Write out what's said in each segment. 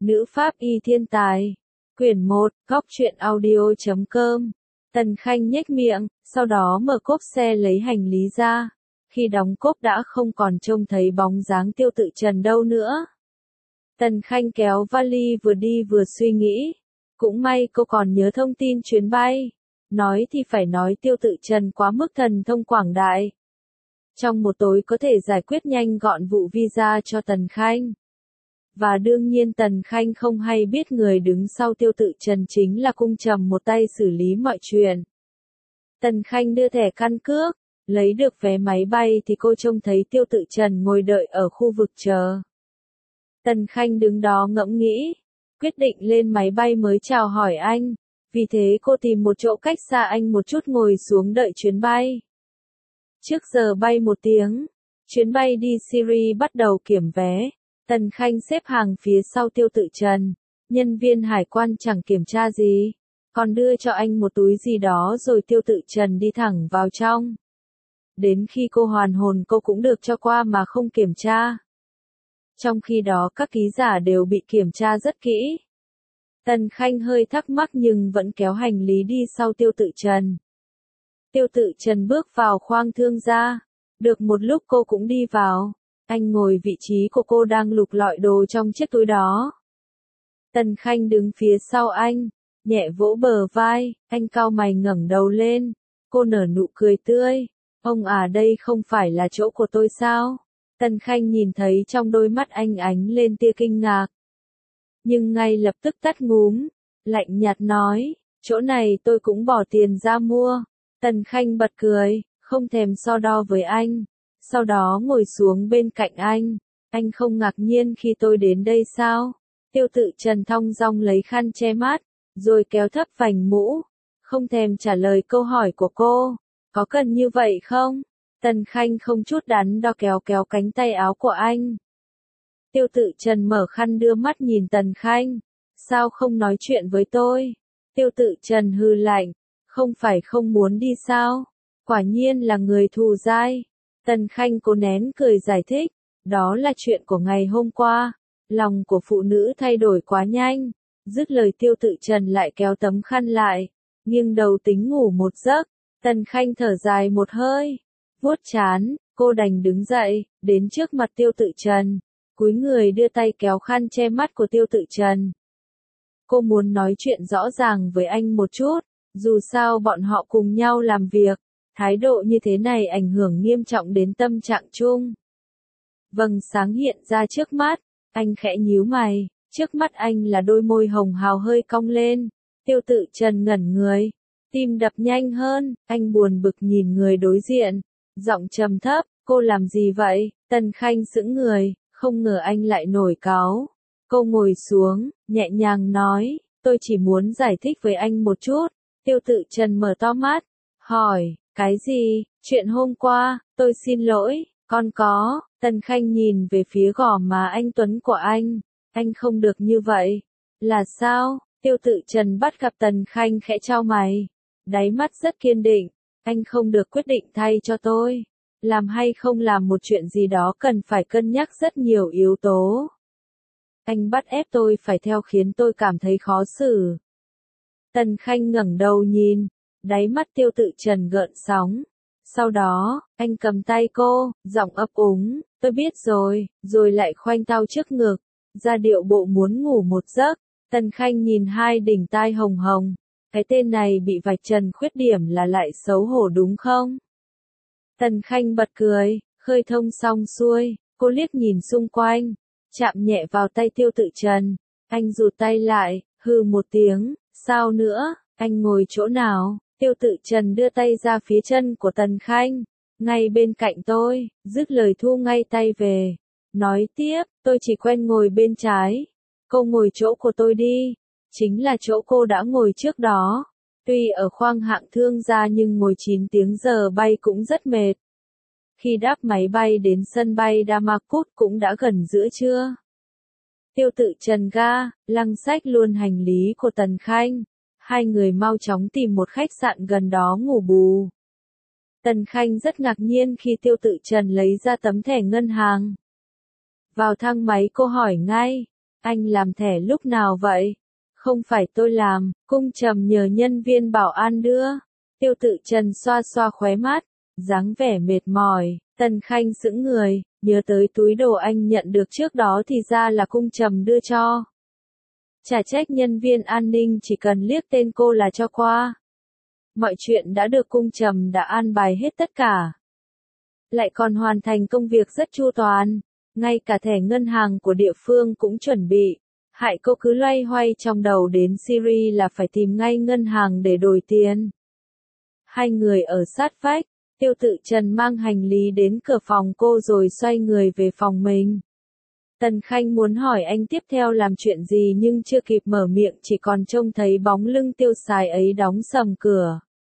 Nữ pháp y thiên tài. Quyển 1, góc truyện audio.com. Tần Khanh nhếch miệng, sau đó mở cốp xe lấy hành lý ra. Khi đóng cốp đã không còn trông thấy bóng dáng Tiêu Tự Trần đâu nữa. Tần Khanh kéo vali vừa đi vừa suy nghĩ. Cũng may cô còn nhớ thông tin chuyến bay. Nói thì phải nói Tiêu Tự Trần quá mức thần thông quảng đại. Trong một tối có thể giải quyết nhanh gọn vụ visa cho Tần Khanh. Và đương nhiên Tần Khanh không hay biết người đứng sau Tiêu Tự Trần chính là Cung Trầm một tay xử lý mọi chuyện. Tần Khanh đưa thẻ căn cước, lấy được vé máy bay thì cô trông thấy Tiêu Tự Trần ngồi đợi ở khu vực chờ. Tần Khanh đứng đó ngẫm nghĩ, quyết định lên máy bay mới chào hỏi anh, vì thế cô tìm một chỗ cách xa anh một chút ngồi xuống đợi chuyến bay. Trước giờ bay 1 tiếng, chuyến bay đi Syria bắt đầu kiểm vé. Tần Khanh xếp hàng phía sau Tiêu Tự Trần, nhân viên hải quan chẳng kiểm tra gì, còn đưa cho anh một túi gì đó rồi Tiêu Tự Trần đi thẳng vào trong. Đến khi cô hoàn hồn cô cũng được cho qua mà không kiểm tra. Trong khi đó các ký giả đều bị kiểm tra rất kỹ. Tần Khanh hơi thắc mắc nhưng vẫn kéo hành lý đi sau Tiêu Tự Trần. Tiêu Tự Trần bước vào khoang thương gia, được một lúc cô cũng đi vào. Anh ngồi vị trí của cô đang lục lọi đồ trong chiếc túi đó. Tần Khanh đứng phía sau anh, nhẹ vỗ bờ vai, anh cau mày ngẩng đầu lên. Cô nở nụ cười tươi. Ông à, đây không phải là chỗ của tôi sao? Tần Khanh nhìn thấy trong đôi mắt anh ánh lên tia kinh ngạc. Nhưng ngay lập tức tắt ngúm, lạnh nhạt nói, chỗ này tôi cũng bỏ tiền ra mua. Tần Khanh bật cười, không thèm so đo với anh. Sau đó ngồi xuống bên cạnh anh không ngạc nhiên khi tôi đến đây sao? Tiêu Tự Trần thong dong lấy khăn che mắt, rồi kéo thấp vành mũ, không thèm trả lời câu hỏi của cô, có cần như vậy không? Tần Khanh không chút đắn đo kéo cánh tay áo của anh. Tiêu Tự Trần mở khăn đưa mắt nhìn Tần Khanh, sao không nói chuyện với tôi? Tiêu Tự Trần hừ lạnh, không phải không muốn đi sao? Quả nhiên là người thù dai. Tần Khanh cố nén cười giải thích, đó là chuyện của ngày hôm qua, lòng của phụ nữ thay đổi quá nhanh. Dứt lời Tiêu Tự Trần lại kéo tấm khăn lại, nghiêng đầu tính ngủ một giấc. Tần Khanh thở dài một hơi, vuốt trán, cô đành đứng dậy, đến trước mặt Tiêu Tự Trần, cúi người đưa tay kéo khăn che mắt của Tiêu Tự Trần. Cô muốn nói chuyện rõ ràng với anh một chút, dù sao bọn họ cùng nhau làm việc. Thái độ như thế này ảnh hưởng nghiêm trọng đến tâm trạng chung. Vầng sáng hiện ra trước mắt, anh khẽ nhíu mày, trước mắt anh là đôi môi hồng hào hơi cong lên. Tiêu Tự Trần ngẩn người, tim đập nhanh hơn, anh buồn bực nhìn người đối diện, giọng trầm thấp, cô làm gì vậy? Tần Khanh sững người, không ngờ anh lại nổi cáu. Cô ngồi xuống, nhẹ nhàng nói, tôi chỉ muốn giải thích với anh một chút. Tiêu Tự Trần mở to mắt, hỏi, cái gì? Chuyện hôm qua, tôi xin lỗi, con có. Tần Khanh nhìn về phía gò má anh tuấn của anh không được như vậy. Là sao? Tiêu Tự Trần bắt gặp Tần Khanh khẽ chau mày, đáy mắt rất kiên định, anh không được quyết định thay cho tôi. Làm hay không làm một chuyện gì đó cần phải cân nhắc rất nhiều yếu tố. Anh bắt ép tôi phải theo khiến tôi cảm thấy khó xử. Tần Khanh ngẩng đầu nhìn, đáy mắt Tiêu Tự Trần gợn sóng. Sau đó, anh cầm tay cô, giọng ấp úng, tôi biết rồi lại khoanh tay trước ngực, ra điệu bộ muốn ngủ một giấc. Tần Khanh nhìn hai đỉnh tai hồng hồng, cái tên này bị vạch trần khuyết điểm là lại xấu hổ đúng không? Tần Khanh bật cười, khơi thông xong xuôi, cô liếc nhìn xung quanh, chạm nhẹ vào tay Tiêu Tự Trần, anh rụt tay lại, hừ một tiếng, sao nữa, anh ngồi chỗ nào? Tiêu Tự Trần đưa tay ra phía chân của Tần Khanh, ngay bên cạnh tôi, dứt lời thu ngay tay về. Nói tiếp, tôi chỉ quen ngồi bên trái. Cô ngồi chỗ của tôi đi. Chính là chỗ cô đã ngồi trước đó. Tuy ở khoang hạng thương gia nhưng ngồi 9 tiếng giờ bay cũng rất mệt. Khi đáp máy bay đến sân bay Damascus cũng đã gần giữa trưa. Tiêu Tự Trần lăng xách luôn hành lý của Tần Khanh. Hai người mau chóng tìm một khách sạn gần đó ngủ bù. Tần Khanh rất ngạc nhiên khi Tiêu Tự Trần lấy ra tấm thẻ ngân hàng. Vào thang máy cô hỏi ngay, Anh làm thẻ lúc nào vậy? Không phải tôi làm, Cung Trầm nhờ nhân viên bảo an đưa. Tiêu Tự Trần xoa xoa khóe mắt, dáng vẻ mệt mỏi. Tần Khanh sững người, nhớ tới túi đồ anh nhận được trước đó thì ra là Cung Trầm đưa cho. Chả trách nhân viên an ninh chỉ cần liếc tên cô là cho qua. Mọi chuyện đã được Cung Trầm đã an bài hết tất cả. Lại còn hoàn thành công việc rất chu toàn, ngay cả thẻ ngân hàng của địa phương cũng chuẩn bị. Hại cô cứ loay hoay trong đầu đến Syria là phải tìm ngay ngân hàng để đổi tiền. Hai người ở sát vách, Tiêu Tự Trần mang hành lý đến cửa phòng cô rồi xoay người về phòng mình. Tần Khanh muốn hỏi anh tiếp theo làm chuyện gì nhưng chưa kịp mở miệng chỉ còn trông thấy bóng lưng tiêu sái ấy đóng sầm cửa.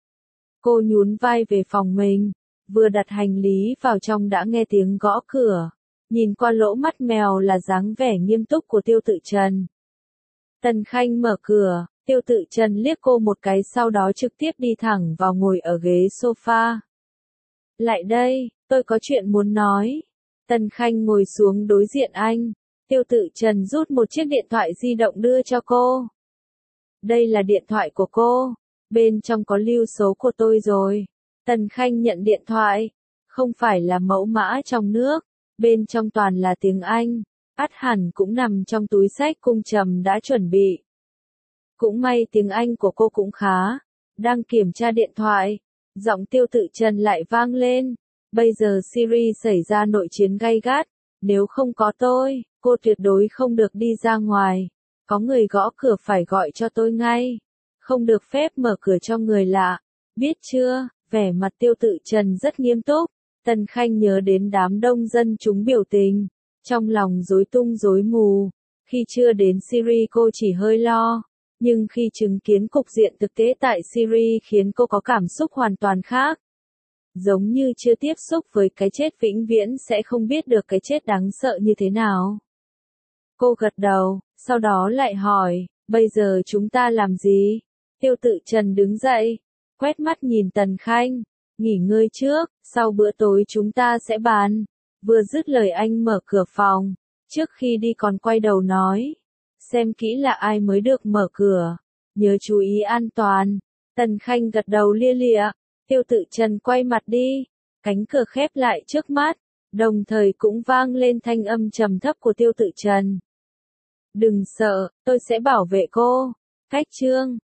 Cô nhún vai về phòng mình, vừa đặt hành lý vào trong đã nghe tiếng gõ cửa. Nhìn qua lỗ mắt mèo là dáng vẻ nghiêm túc của Tiêu Tự Trần. Tần Khanh mở cửa, Tiêu Tự Trần liếc cô một cái sau đó trực tiếp đi thẳng vào ngồi ở ghế sofa. Lại đây, tôi có chuyện muốn nói. Tần Khanh ngồi xuống đối diện anh. Tiêu Tự Trần rút một chiếc điện thoại di động đưa cho cô. Đây là điện thoại của cô. Bên trong có lưu số của tôi rồi. Tần Khanh nhận điện thoại. Không phải là mẫu mã trong nước. Bên trong toàn là tiếng Anh. Ắt hẳn cũng nằm trong túi xách Cung Trầm đã chuẩn bị. Cũng may tiếng Anh của cô cũng khá. Đang kiểm tra điện thoại. Giọng Tiêu Tự Trần lại vang lên. Bây giờ Syria xảy ra nội chiến gay gắt. Nếu không có tôi, cô tuyệt đối không được đi ra ngoài. Có người gõ cửa phải gọi cho tôi ngay. Không được phép mở cửa cho người lạ. Biết chưa? Vẻ mặt Tiêu Tự Trần rất nghiêm túc. Tần Khanh nhớ đến đám đông dân chúng biểu tình. Trong lòng rối tung rối mù. Khi chưa đến Syria cô chỉ hơi lo. Nhưng khi chứng kiến cục diện thực tế tại Syria khiến cô có cảm xúc hoàn toàn khác. Giống như chưa tiếp xúc với cái chết vĩnh viễn sẽ không biết được cái chết đáng sợ như thế nào. Cô gật đầu, sau đó lại hỏi, bây giờ chúng ta làm gì? Tiêu Tự Trần đứng dậy, quét mắt nhìn Tần Khanh, nghỉ ngơi trước, sau bữa tối chúng ta sẽ bàn. Vừa dứt lời anh mở cửa phòng, trước khi đi còn quay đầu nói, xem kỹ là ai mới được mở cửa, nhớ chú ý an toàn. Tần Khanh gật đầu lia lịa. Tiêu Tự Trần quay mặt đi, cánh cửa khép lại trước mắt, đồng thời cũng vang lên thanh âm trầm thấp của Tiêu Tự Trần. Đừng sợ, tôi sẽ bảo vệ cô. Cách chương